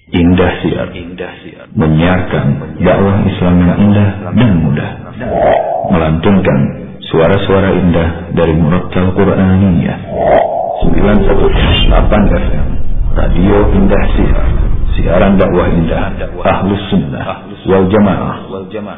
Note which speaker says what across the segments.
Speaker 1: Indah Siar menyiarkan dakwah Islam yang indah dan mudah, melantunkan suara-suara indah dari Murattal Qur'aniyah 91.8 FM Radio Indah Siar, siaran dakwah indah Ahlus Sunnah wal Jamaah.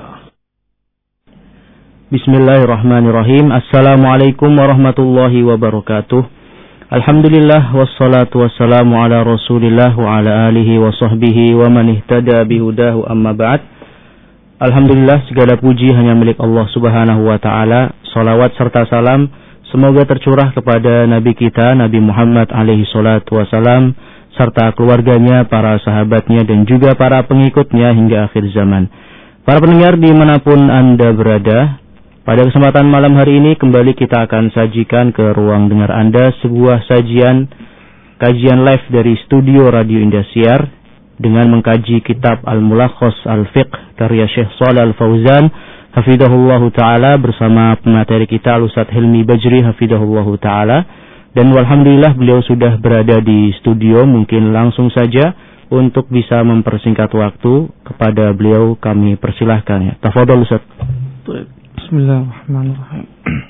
Speaker 2: Bismillahirrahmanirrahim. Assalamualaikum warahmatullahi wabarakatuh. Alhamdulillah wassalatu wassalamu ala Rasulillah wa ala alihi wa sahbihi wa man ihtada bihudahu amma ba'd. Alhamdulillah, segala puji hanya milik Allah Subhanahu wa taala. Salawat serta salam semoga tercurah kepada nabi kita Nabi Muhammad alaihi salatu wasalam serta keluarganya, para sahabatnya dan juga para pengikutnya hingga akhir zaman. Para pendengar dimanapun Anda berada, pada kesempatan malam hari ini kembali kita akan sajikan ke ruang dengar Anda sebuah kajian live dari studio Radio Indah Siar dengan mengkaji kitab Al-Mulakhas Al-Fiqh karya Syekh Shalih Al-Fauzan hafidhahullahu taala bersama pemateri kita Ustaz Hilmi Bajri hafidhahullahu taala. Dan alhamdulillah beliau sudah berada di studio. Mungkin langsung saja untuk bisa mempersingkat waktu kepada beliau kami persilahkan ya. Tafadhol Ustaz.
Speaker 3: Bismillahirrahmanirrahim.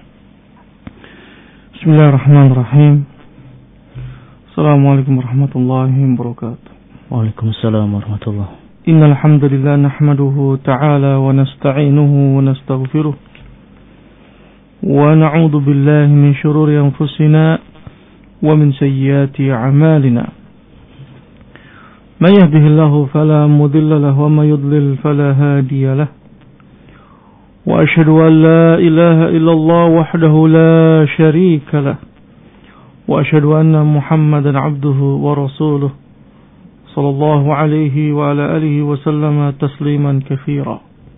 Speaker 3: Bismillahirrahmanirrahim. Assalamualaikum warahmatullahi wabarakatuh.
Speaker 2: Waalaikumsalam warahmatullahi.
Speaker 3: Innal hamdalillah nahmaduhu ta'ala wa nasta'inuhu wa nastaghfiruh. Wa na'udzu billahi min shururi anfusina wa min sayyiati a'malina. May yahdihillahu fala mudilla lahu wa may yudlil fala hadiya lahu. وأشهد أن لا إله إلا الله وحده لا شريك له وأشهد أن محمدا عبده ورسوله صلى الله عليه وعلى آله وسلم تسليما كثيرا.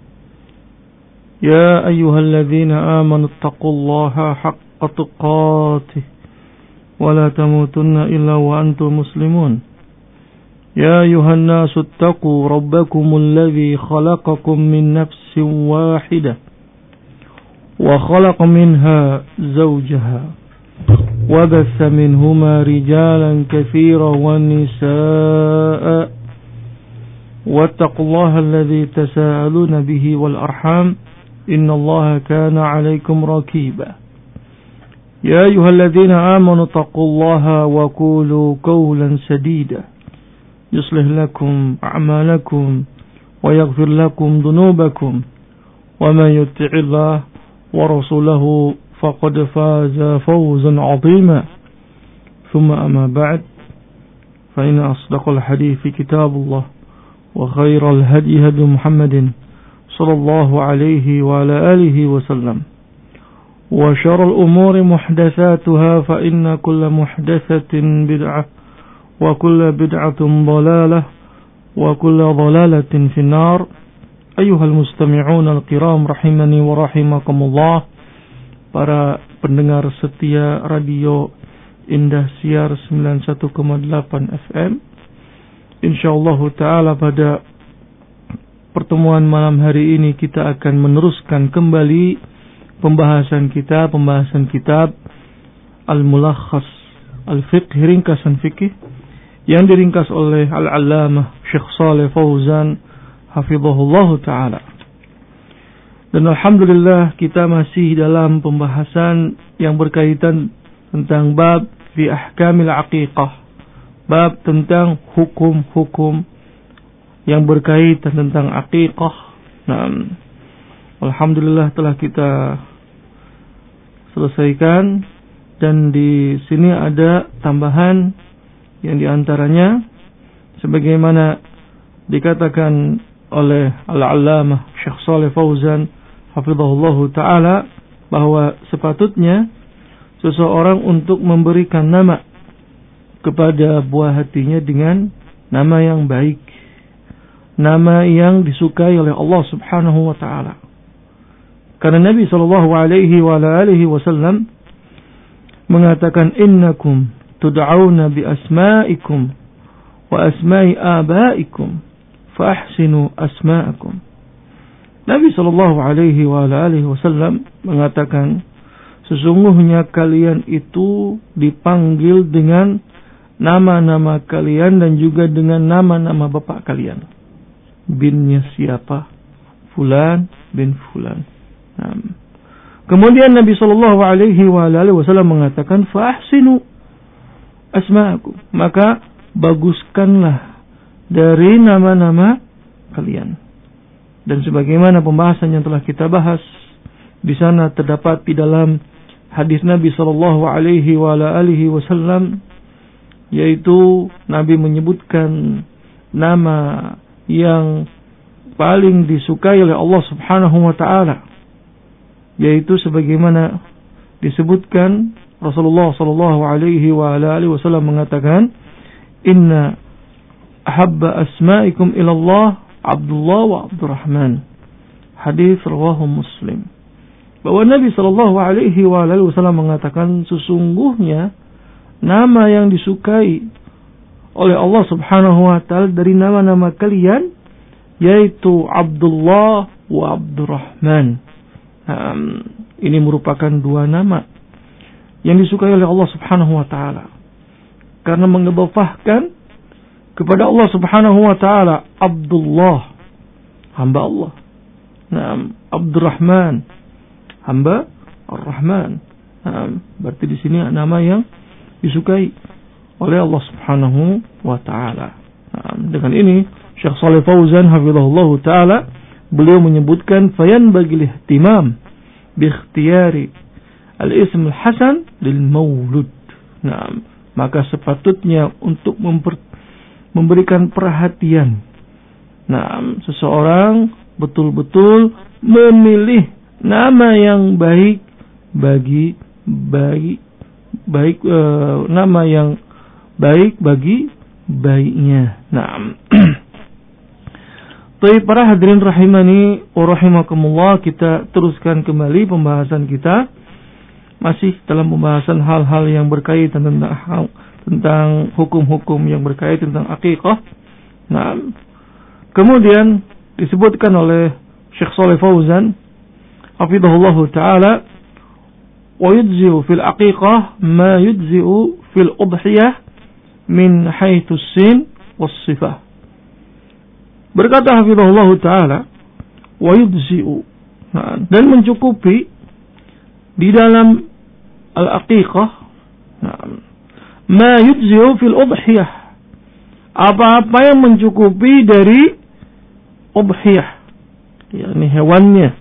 Speaker 3: يا أيها الذين آمنوا اتقوا الله حق تقاته ولا تموتن إلا وأنتم مسلمون. يا أيها الناس اتقوا ربكم الذي خلقكم من نفس واحدة وخلق منها زوجها وبث منهما رجالا كثيرا ونساء واتقوا الله الذي تساءلون به والأرحام إن الله كان عليكم رقيبا. يا أيها الذين آمنوا اتقوا الله وقولوا قولا سديدا يصلح لكم أعمالكم ويغفر لكم ذنوبكم ومن يطع الله ورسوله فقد فاز فوزا عظيما. ثم أما بعد فإن أصدق الحديث كتاب الله وخير الهدي هدي محمد صلى الله عليه وعلى آله وسلم وشر الأمور محدثاتها فإن كل محدثة بدعة وكل بدعة ضلالة وكل ضلالة في النار. أيها المستمعون الكرام rahimani wa rahimakumullah. Para pendengar setia Radio Indah Siar 91,8 FM. Insyaallah taala pada pertemuan malam hari ini kita akan meneruskan kembali pembahasan kitab Al-Mulakhas Al-Fiqh, ringkasan fikih yang diringkas oleh Al-Allamah Syekh Shalih Fauzan hafizahullahu ta'ala. Dan alhamdulillah kita masih dalam pembahasan yang berkaitan tentang bab fi ahkamil aqiqah, bab tentang hukum-hukum yang berkaitan tentang aqiqah. Nah, alhamdulillah telah kita selesaikan, dan di sini ada tambahan yang diantaranya sebagaimana dikatakan oleh Al-Allamah Syekh Shalih Fauzan hafizahullahu ta'ala, bahwa sepatutnya seseorang untuk memberikan nama kepada buah hatinya dengan nama yang baik, nama yang disukai oleh Allah subhanahu wa ta'ala. Karena Nabi SAW mengatakan, innakum tud'auna bi asma'ikum wa asma'i abaikum fa ahsinu asma'akum. Nabi SAW mengatakan, sesungguhnya kalian itu dipanggil dengan nama-nama kalian dan juga dengan nama-nama bapak kalian. Binnya siapa? Fulan bin Fulan. Kemudian Nabi sallallahu alaihi wasallam mengatakan, fa ahsinu asma'akum, maka baguskanlah dari nama-nama kalian. Dan sebagaimana pembahasan yang telah kita bahas, di sana terdapat di dalam hadis Nabi sallallahu alaihi wasallam, yaitu Nabi menyebutkan nama yang paling disukai oleh Allah Subhanahu wa taala, yaitu sebagaimana disebutkan Rasulullah sallallahu alaihi wasallam mengatakan, inna ahabba asma'ikum ila Allah Abdullah wa Abdurrahman. Hadis rawahu Muslim. Bahwa Nabi sallallahu alaihi wasallam mengatakan, sesungguhnya nama yang disukai oleh Allah Subhanahu wa taala dari nama-nama kalian yaitu Abdullah wa Abdurrahman. Ini merupakan dua nama yang disukai oleh Allah Subhanahu wa taala karena mengidhafahkan kepada Allah Subhanahu wa taala Abdullah, hamba Allah. Abdurrahman, hamba Ar-Rahman. Berarti di sini nama yang disukai oleh Allah Subhanahu wa taala. Dengan ini Syekh Shalih Fauzan hafizahullah taala beliau menyebutkan fayanbaghi ihtimam bi ikhtiyari al-ism al-hasan lil maulud. Maka sepatutnya untuk memberikan perhatian. Seseorang betul-betul memilih nama yang baik nama yang baik bagi baiknya. Baik para hadirin rahimani wa rahimakumullah, kita teruskan kembali pembahasan kita. Masih dalam pembahasan hal-hal yang berkaitan tentang hukum-hukum yang berkaitan tentang akikah. Kemudian disebutkan oleh Syekh Shalih Fauzan hafizahullah taala, wa yujzi'u fil aqiqah ma yujzi'u fil udhiyah min haitsu sin was sifah. Berkata hafizahullah taala, wa yujzi'u, dan mencukupi di dalam al-aqiqah ma yujzi'u fil udhiyah, apa-apa yang mencukupi dari udhiyah, yakni hewannya,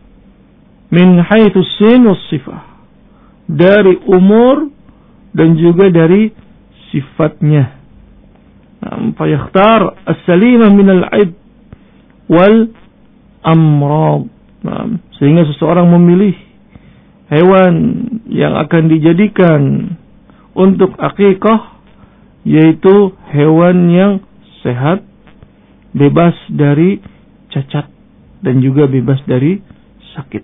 Speaker 3: min haitsu sin was sifah, dari umur dan juga dari sifatnya. Fayakhtar as-salimah min al-'aib wal amrad. Sehingga seseorang memilih hewan yang akan dijadikan untuk akikah, yaitu hewan yang sehat, bebas dari cacat dan juga bebas dari sakit.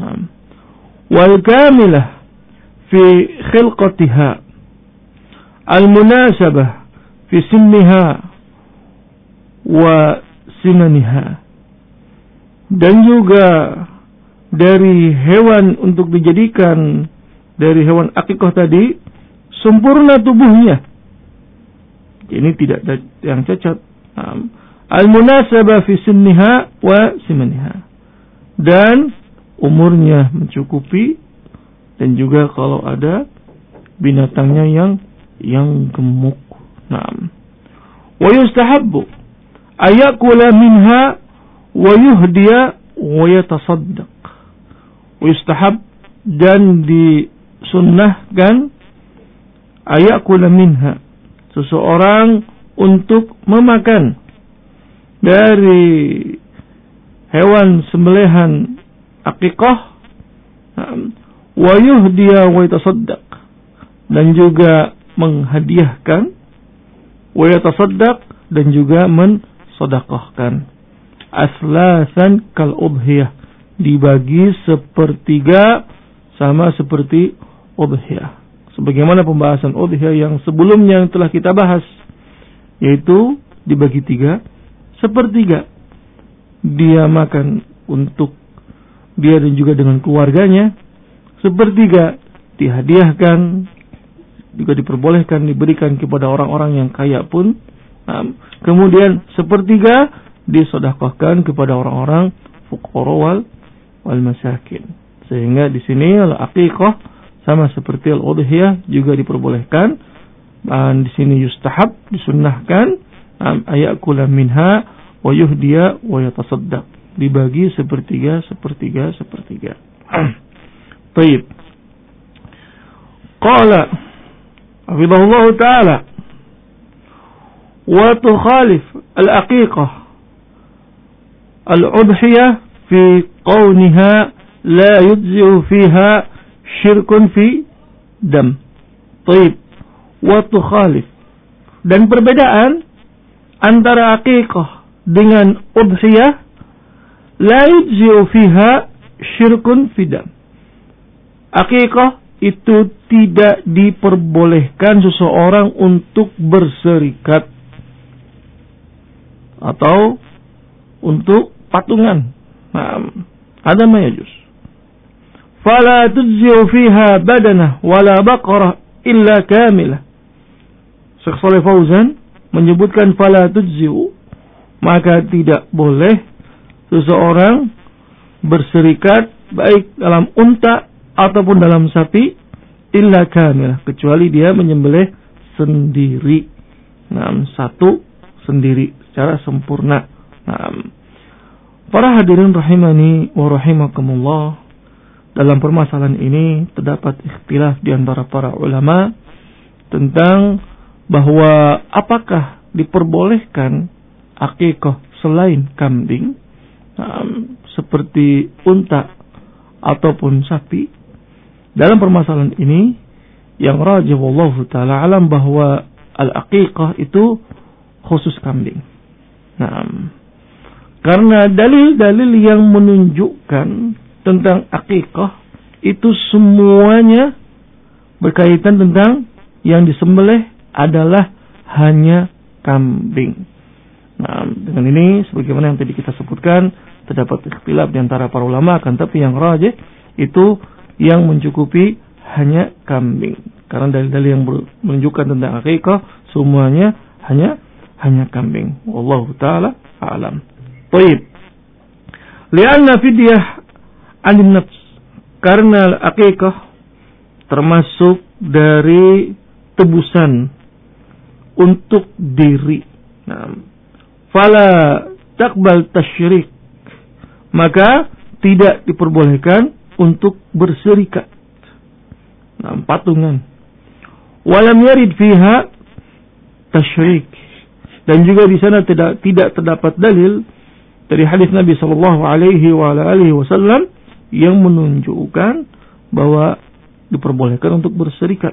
Speaker 3: Wal kamilah fi khilqatiha al-munasabah fi sinniha wa sinaniha, dan juga dari hewan untuk dijadikan dari hewan akikah tadi sempurna tubuhnya, ini tidak ada yang cacat. Al-munasabah fi sinniha wa sinaniha, dan umurnya mencukupi, dan juga kalau ada binatangnya yang gemuk. Wa yustahabbu ayakula minha wa yuhdiya wa yatasaddaq. Wa yustahab, dan disunnahkan, ayakula minha, seseorang untuk memakan dari hewan sembelihan akikah, wa yuhdiya wa yatasaddaq, dan juga menghadiahkan, wa yatasaddaq, dan juga mensedekahkan. Aslasan kal udhiyah, dibagi sepertiga sama seperti udhiyah. Sebagaimana pembahasan udhiyah yang sebelumnya yang telah kita bahas, yaitu dibagi tiga, sepertiga dia makan untuk dia dan juga dengan keluarganya, sepertiga dihadiahkan juga diperbolehkan diberikan kepada orang-orang yang kaya pun. Kemudian sepertiga disedekahkan kepada orang-orang fuqara wal masakin. Sehingga di sini al-aqiqah sama seperti al-udhiyah juga diperbolehkan. Dan di sini yustahab, disunnahkan ayakula minha wa yuhdiya wa yatasaddaq. Dibagi sepertiga. Baik. Qala hafizahullah ta'ala wa tukhalif al-aqiqah al-udhiyah fi qawniha la yujzi'u fiha syirkun fi dam. Baik. Wa tukhalif, dan perbedaan antara aqiqah dengan udhiyah, la yujzi'u fiha syirkun fi dam. Aqiqah itu tidak diperbolehkan seseorang untuk berserikat atau untuk patungan. Ada ma yajuz. Fala tujzi'u fiha badanah wala baqarah illa kamilah. Syekh Shalih Fauzan menyebutkan fala tujzi'u, maka tidak boleh seseorang berserikat baik dalam unta ataupun dalam sapi illa kamilah, kecuali dia menyembelih sendiri. Satu sendiri secara sempurna. Para hadirin rahimani wa rahimakumullah, dalam permasalahan ini terdapat ikhtilaf di antara para ulama tentang bahwa apakah diperbolehkan aqiqah selain kambing, seperti unta ataupun sapi. Dalam permasalahan ini yang rajih wallahu ta'ala alam bahwa al-aqiqah itu khusus kambing. Karena dalil-dalil yang menunjukkan tentang aqiqah itu semuanya berkaitan tentang yang disembelih adalah hanya kambing. Dengan ini sebagaimana yang tadi kita sebutkan, terdapat ikhtilaf di antara para ulama, akan tapi yang rajih itu yang mencukupi hanya kambing. Karena dalil-dalil yang menunjukkan tentang aqiqah semuanya hanya kambing. Wallahu taala a'lam. Baik. Li'anna fidyah 'anil nafs, karena aqiqah termasuk dari tebusan untuk diri. Fala taqbal tasyrik, maka tidak diperbolehkan untuk berserikat, patungan. Walam yarid fiha tasyrik, dan juga di sana tidak terdapat dalil dari hadis Nabi sallallahu alaihi wasallam yang menunjukkan bahwa diperbolehkan untuk berserikat.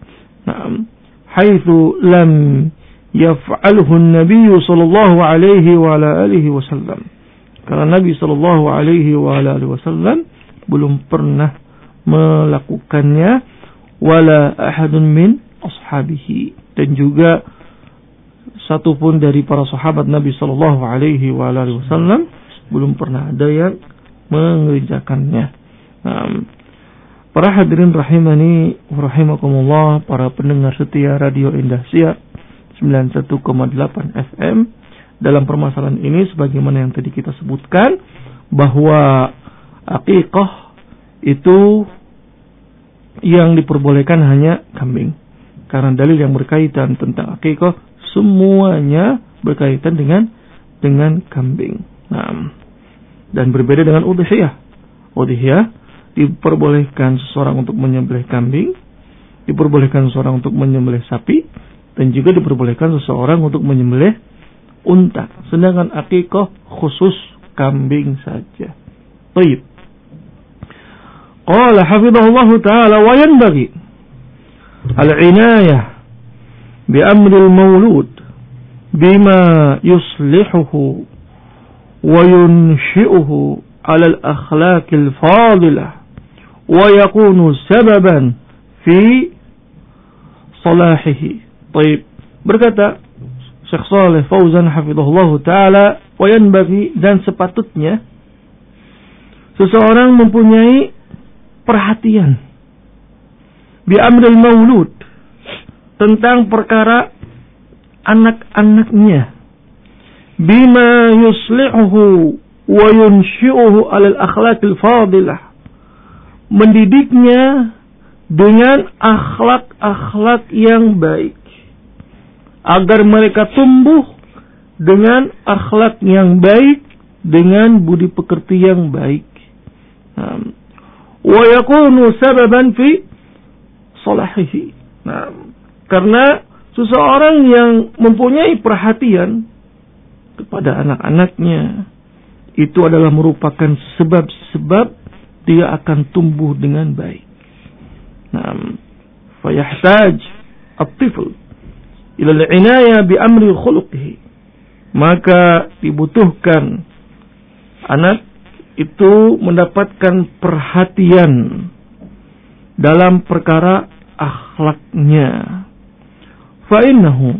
Speaker 3: Haitsu lam yaf'alhu an-nabiy sallallahu alaihi wasallam. Karena Nabi sallallahu alaihi wasallam belum pernah melakukannya, wala ahadun min ashabihi, dan juga satu pun dari para sahabat Nabi sallallahu alaihi wasallam belum pernah ada yang mengerjakannya. Para hadirin rahimani wa rahimakumullah, para pendengar setia Radio Indah Siar 91,8 FM, dalam permasalahan ini sebagaimana yang tadi kita sebutkan bahwa aqiqah itu yang diperbolehkan hanya kambing. Karena dalil yang berkaitan tentang aqiqah semuanya berkaitan dengan kambing. Dan berbeda dengan udhiyah. Udhiyah diperbolehkan seseorang untuk menyembelih kambing, diperbolehkan seseorang untuk menyembelih sapi, dan juga diperbolehkan seseorang untuk menyembelih unta. Sedangkan aqiqah khusus kambing saja. Baik. Qala hafizahullah ta'ala wa yanbaghi al-inayah bi amril maulud bima yuslihuhu wa yunshi'uhu ala al-akhlaqil fadilah wa yakunu sababan fi salahihi. Baik. Berkata Syekh Shalih Fauzan hafizahullah ta'ala, wa yanbaghi, dan sepatutnya seseorang mempunyai perhatian bi amril maulud, tentang perkara anak-anaknya, bima yuslihuhu wa yunshi'uhu 'alal akhlaqil fadilah, mendidiknya dengan akhlak-akhlak yang baik, agar mereka tumbuh dengan akhlak yang baik, dengan budi pekerti yang baik. Wa yakunu sababan fi salahihi. Karena seseorang yang mempunyai perhatian kepada anak-anaknya, itu adalah merupakan sebab-sebab dia akan tumbuh dengan baik. Fayahtaj at-tifl ila al-inayah bi amri khuluqihi. Maka dibutuhkan anak itu mendapatkan perhatian dalam perkara akhlaknya. Fa innahu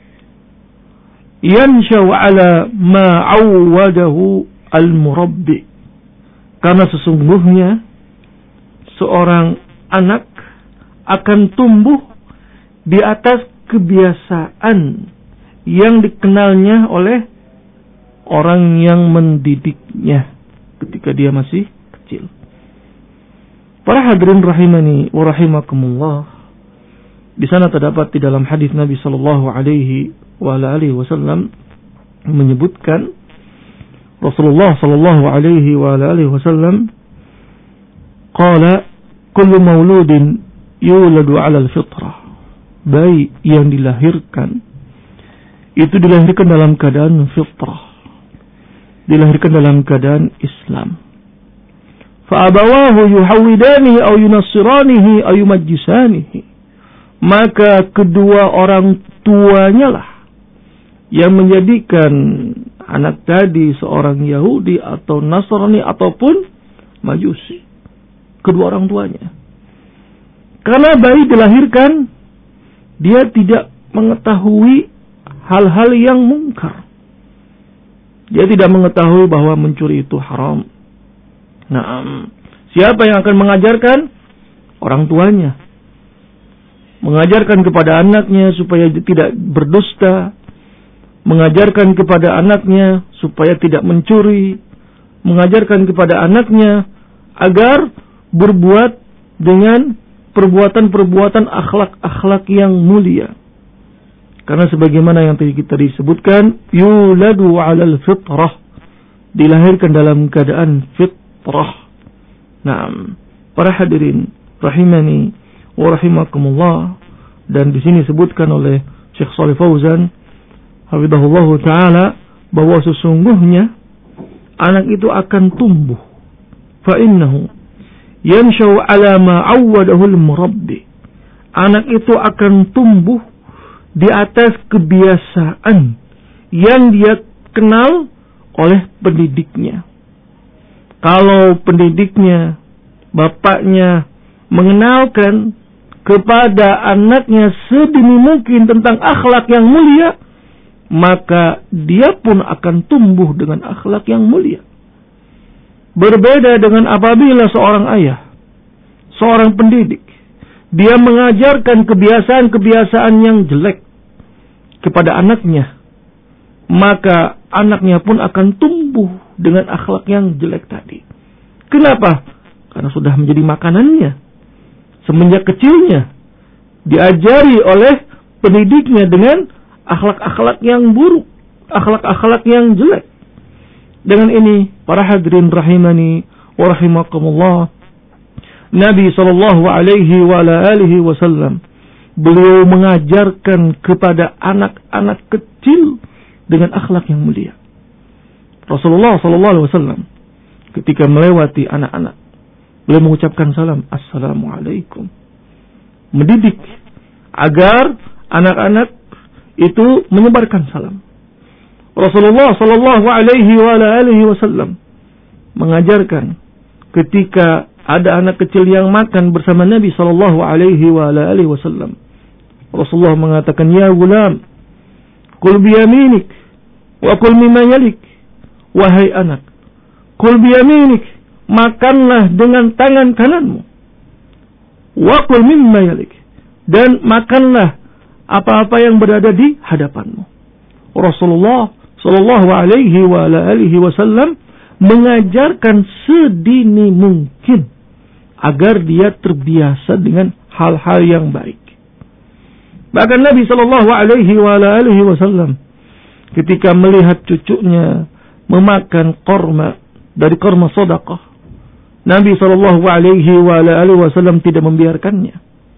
Speaker 3: yanshau ala ma awwadahu al-murabbi. Karena sesungguhnya seorang anak akan tumbuh di atas kebiasaan yang dikenalnya oleh orang yang mendidiknya ketika dia masih kecil. Para hadirin rahimani wa rahimakumullah, di sana terdapat di dalam hadis Nabi sallallahu alaihi wa alihi wasallam menyebutkan, Rasulullah sallallahu alaihi wa alihi wasallam qala kullu mauludin yuladu 'ala al-fitrah. Bayi yang dilahirkan itu dilahirkan dalam keadaan fitrah, dilahirkan dalam keadaan Islam. Fa abawahu yuhawidanihi aw yunassiranihi aw yumajjisanihi. Maka kedua orang tuanya lah yang menjadikan anak tadi seorang Yahudi atau Nasrani ataupun Majusi. Kedua orang tuanya. Karena bayi dilahirkan, dia tidak mengetahui hal-hal yang mungkar. Dia tidak mengetahui bahwa mencuri itu haram. Siapa yang akan mengajarkan? Orang tuanya. Mengajarkan kepada anaknya supaya tidak berdusta, mengajarkan kepada anaknya supaya tidak mencuri, mengajarkan kepada anaknya agar berbuat dengan perbuatan-perbuatan akhlak-akhlak yang mulia. Karena sebagaimana yang tadi kita disebutkan, yuladu 'alal fitrah, dilahirkan dalam keadaan fitrah. Para hadirin rahimani wa rahimakumullah, dan di sini disebutkan oleh Syekh Shalih Fauzan hafizahullah taala bahwa sesungguhnya anak itu akan tumbuh, fa innahu yanshau 'ala ma 'awwadahu al-murabbi. Anak itu akan tumbuh di atas kebiasaan yang dia kenal oleh pendidiknya. Kalau pendidiknya, bapaknya mengenalkan kepada anaknya sedini mungkin tentang akhlak yang mulia, maka dia pun akan tumbuh dengan akhlak yang mulia. Berbeda dengan apabila seorang ayah, seorang pendidik, dia mengajarkan kebiasaan-kebiasaan yang jelek kepada anaknya, maka anaknya pun akan tumbuh dengan akhlak yang jelek tadi. Kenapa? Karena sudah menjadi makanannya. Semenjak kecilnya diajari oleh pendidiknya dengan akhlak-akhlak yang buruk, akhlak-akhlak yang jelek. Dengan ini, para hadirin rahimani wa rahimakumullah, Nabi sallallahu alaihi wa alihi wasallam beliau mengajarkan kepada anak-anak kecil dengan akhlak yang mulia. Rasulullah sallallahu alaihi wasallam ketika melewati anak-anak, beliau mengucapkan salam, assalamualaikum, mendidik agar anak-anak itu menyebarkan salam. Rasulullah sallallahu alaihi wa alihi wasallam mengajarkan ketika ada anak kecil yang makan bersama Nabi sallallahu alaihi wa alihi wasallam, Rasulullah mengatakan, ya gulam, kul biyaminik wa kul mimma yalik. Wahai anak, kul biyaminik, makanlah dengan tangan kananmu, wa kul mimma yalik, dan makanlah apa-apa yang berada di hadapanmu. Rasulullah sallallahu alaihi wa alihi wasallam mengajarkan sedini mungkin agar dia terbiasa dengan hal-hal yang baik. Bahkan Nabi sallallahu alaihi wa alihi wasallam ketika melihat cucunya memakan korma dari korma sedekah, Nabi sallallahu alaihi wa alihi wasallam tidak membiarkannya.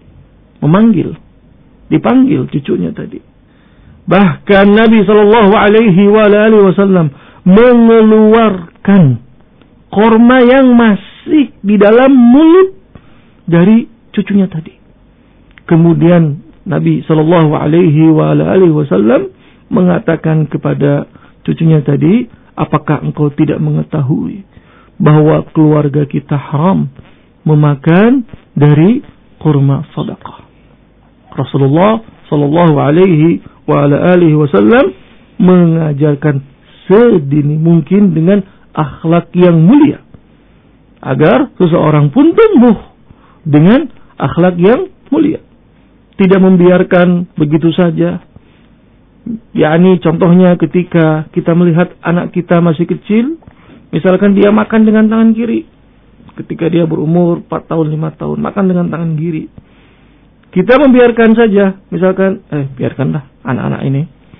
Speaker 3: Dipanggil cucunya tadi. Bahkan Nabi sallallahu alaihi wa alihi wasallam mengeluarkan korma yang masih di dalam mulut dari cucunya tadi. Kemudian Nabi sallallahu alaihi wa alihi wasallam mengatakan kepada cucunya tadi, apakah engkau tidak mengetahui bahwa keluarga kita haram memakan dari kurma sedekah? Rasulullah sallallahu alaihi wa alihi wasallam mengajarkan sedini mungkin dengan akhlak yang mulia agar seseorang pun tumbuh dengan akhlak yang mulia. Tidak membiarkan begitu saja. yakni contohnya ketika kita melihat anak kita masih kecil, misalkan dia makan dengan tangan kiri. Ketika dia berumur 4 tahun, 5 tahun, makan dengan tangan kiri. Kita membiarkan saja, misalkan, biarkanlah anak-anak ini.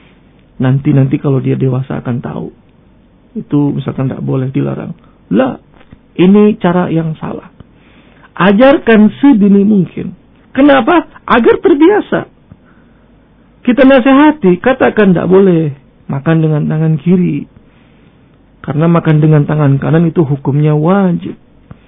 Speaker 3: Nanti kalau dia dewasa akan tahu. Itu misalkan tidak boleh, dilarang. Lah, ini cara yang salah. Ajarkan sedini mungkin. Kenapa? Agar terbiasa. Kita nasihati, katakan tidak boleh makan dengan tangan kiri. Karena makan dengan tangan kanan itu hukumnya wajib.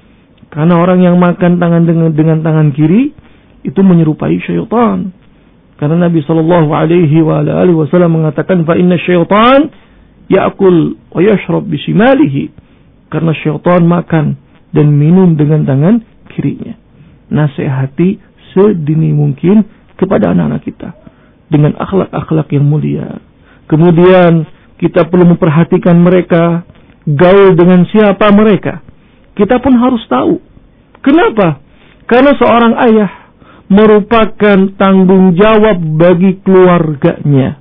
Speaker 3: Karena orang yang makan dengan tangan kiri itu menyerupai syaitan. Karena Nabi sallallahu alaihi wasallam mengatakan fa inna syaitan ya'kul wa yashrab bishimalihi. Karena syaitan makan dan minum dengan tangan kirinya. Nasihati sedini mungkin kepada anak-anak kita dengan akhlak-akhlak yang mulia. Kemudian kita perlu memperhatikan mereka, gaul dengan siapa mereka. Kita pun harus tahu. Kenapa? Karena seorang ayah merupakan tanggung jawab bagi keluarganya.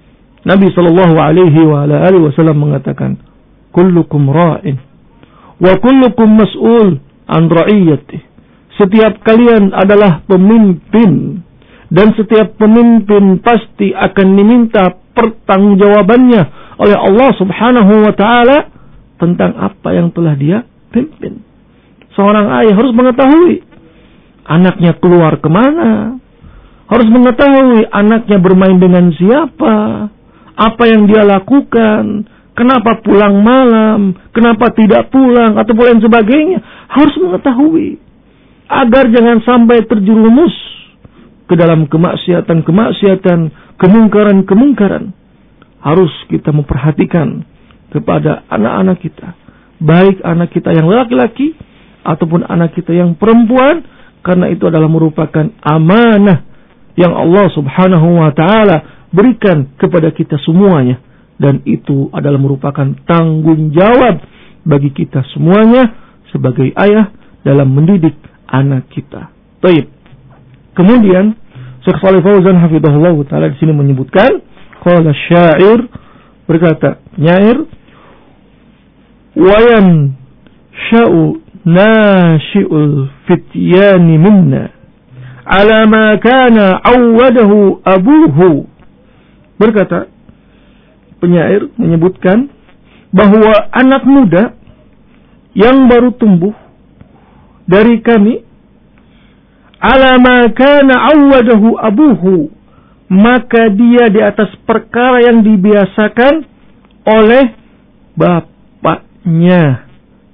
Speaker 3: Nabi sallallahu alaihi wasallam mengatakan, "Kullukum ra'in wa kullukum mas'ul an ra'iyatihi." Setiap kalian adalah pemimpin dan setiap pemimpin pasti akan diminta pertanggungjawabannya oleh Allah Subhanahu wa taala tentang apa yang telah dia pimpin. Seorang ayah harus mengetahui anaknya keluar kemana, harus mengetahui anaknya bermain dengan siapa, apa yang dia lakukan, kenapa pulang malam, kenapa tidak pulang, atau lain sebagainya. Harus mengetahui agar jangan sampai terjerumus ke dalam kemaksiatan, kemungkaran. Harus kita memperhatikan kepada anak-anak kita, baik anak kita yang laki-laki ataupun anak kita yang perempuan, karena itu adalah merupakan amanah yang Allah Subhanahu wa taala berikan kepada kita semuanya, dan itu adalah merupakan tanggung jawab bagi kita semuanya sebagai ayah dalam mendidik anak kita. Baik. Kemudian Syekh Shalih Fauzan hafizahullah taala di sini menyebutkan, qala syair, berkata nyair, wayan sya'u nashi'ul fityani minna ala ma kana awwadahu abuhu. Berkata penyair menyebutkan bahwa anak muda yang baru tumbuh dari kami, ala ma kana awwadahu abuhu, maka dia di atas perkara yang dibiasakan oleh bapaknya.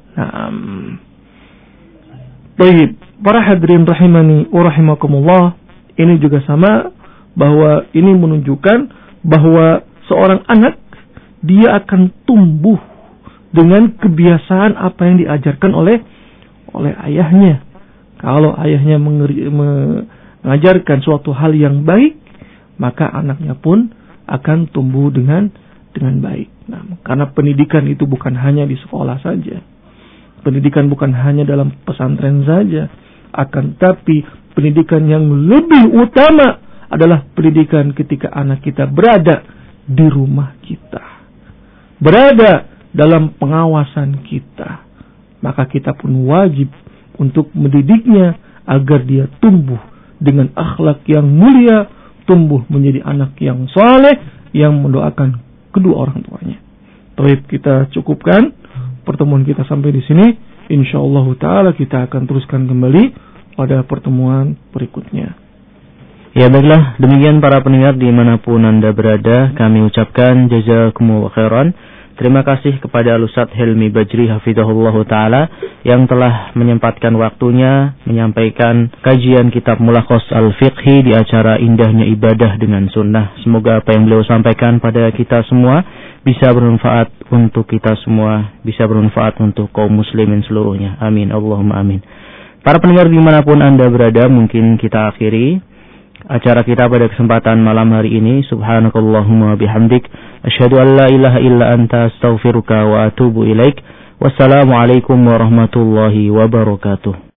Speaker 3: Baik, para hadirin rahimani wa rahimakumullah, ini juga sama, bahwa ini menunjukkan bahwa seorang anak dia akan tumbuh dengan kebiasaan apa yang diajarkan oleh ayahnya. Kalau ayahnya mengajarkan suatu hal yang baik, maka anaknya pun akan tumbuh dengan baik. Nah, karena pendidikan itu bukan hanya di sekolah saja. Pendidikan bukan hanya dalam pesantren saja, akan tapi pendidikan yang lebih utama adalah pendidikan ketika anak kita berada di rumah kita, berada dalam pengawasan kita. Maka kita pun wajib untuk mendidiknya agar dia tumbuh dengan akhlak yang mulia, tumbuh menjadi anak yang saleh, yang mendoakan kedua orang tuanya. Baik, kita cukupkan pertemuan kita sampai di sini. Insyaallah taala kita akan teruskan kembali pada pertemuan berikutnya.
Speaker 2: Ya baiklah, demikian para pendengar dimanapun Anda berada, kami ucapkan jazakumullah khairan. Terima kasih kepada Al-Ustaz Helmi Bajri hafizahullah ta'ala yang telah menyempatkan waktunya menyampaikan kajian kitab Mulakhas Al-Fiqhi di acara Indahnya Ibadah dengan Sunnah. Semoga apa yang beliau sampaikan pada kita semua bisa bermanfaat untuk kita semua, bisa bermanfaat untuk kaum muslimin seluruhnya. Amin, Allahumma amin. Para pendengar dimanapun Anda berada, mungkin kita akhiri acara kita pada kesempatan malam hari ini. Subhanakallahumma bihamdik, asyhadu an la ilaha illa anta, astaghfiruka wa atubu ilaik. Wassalamualaikum warahmatullahi wabarakatuh.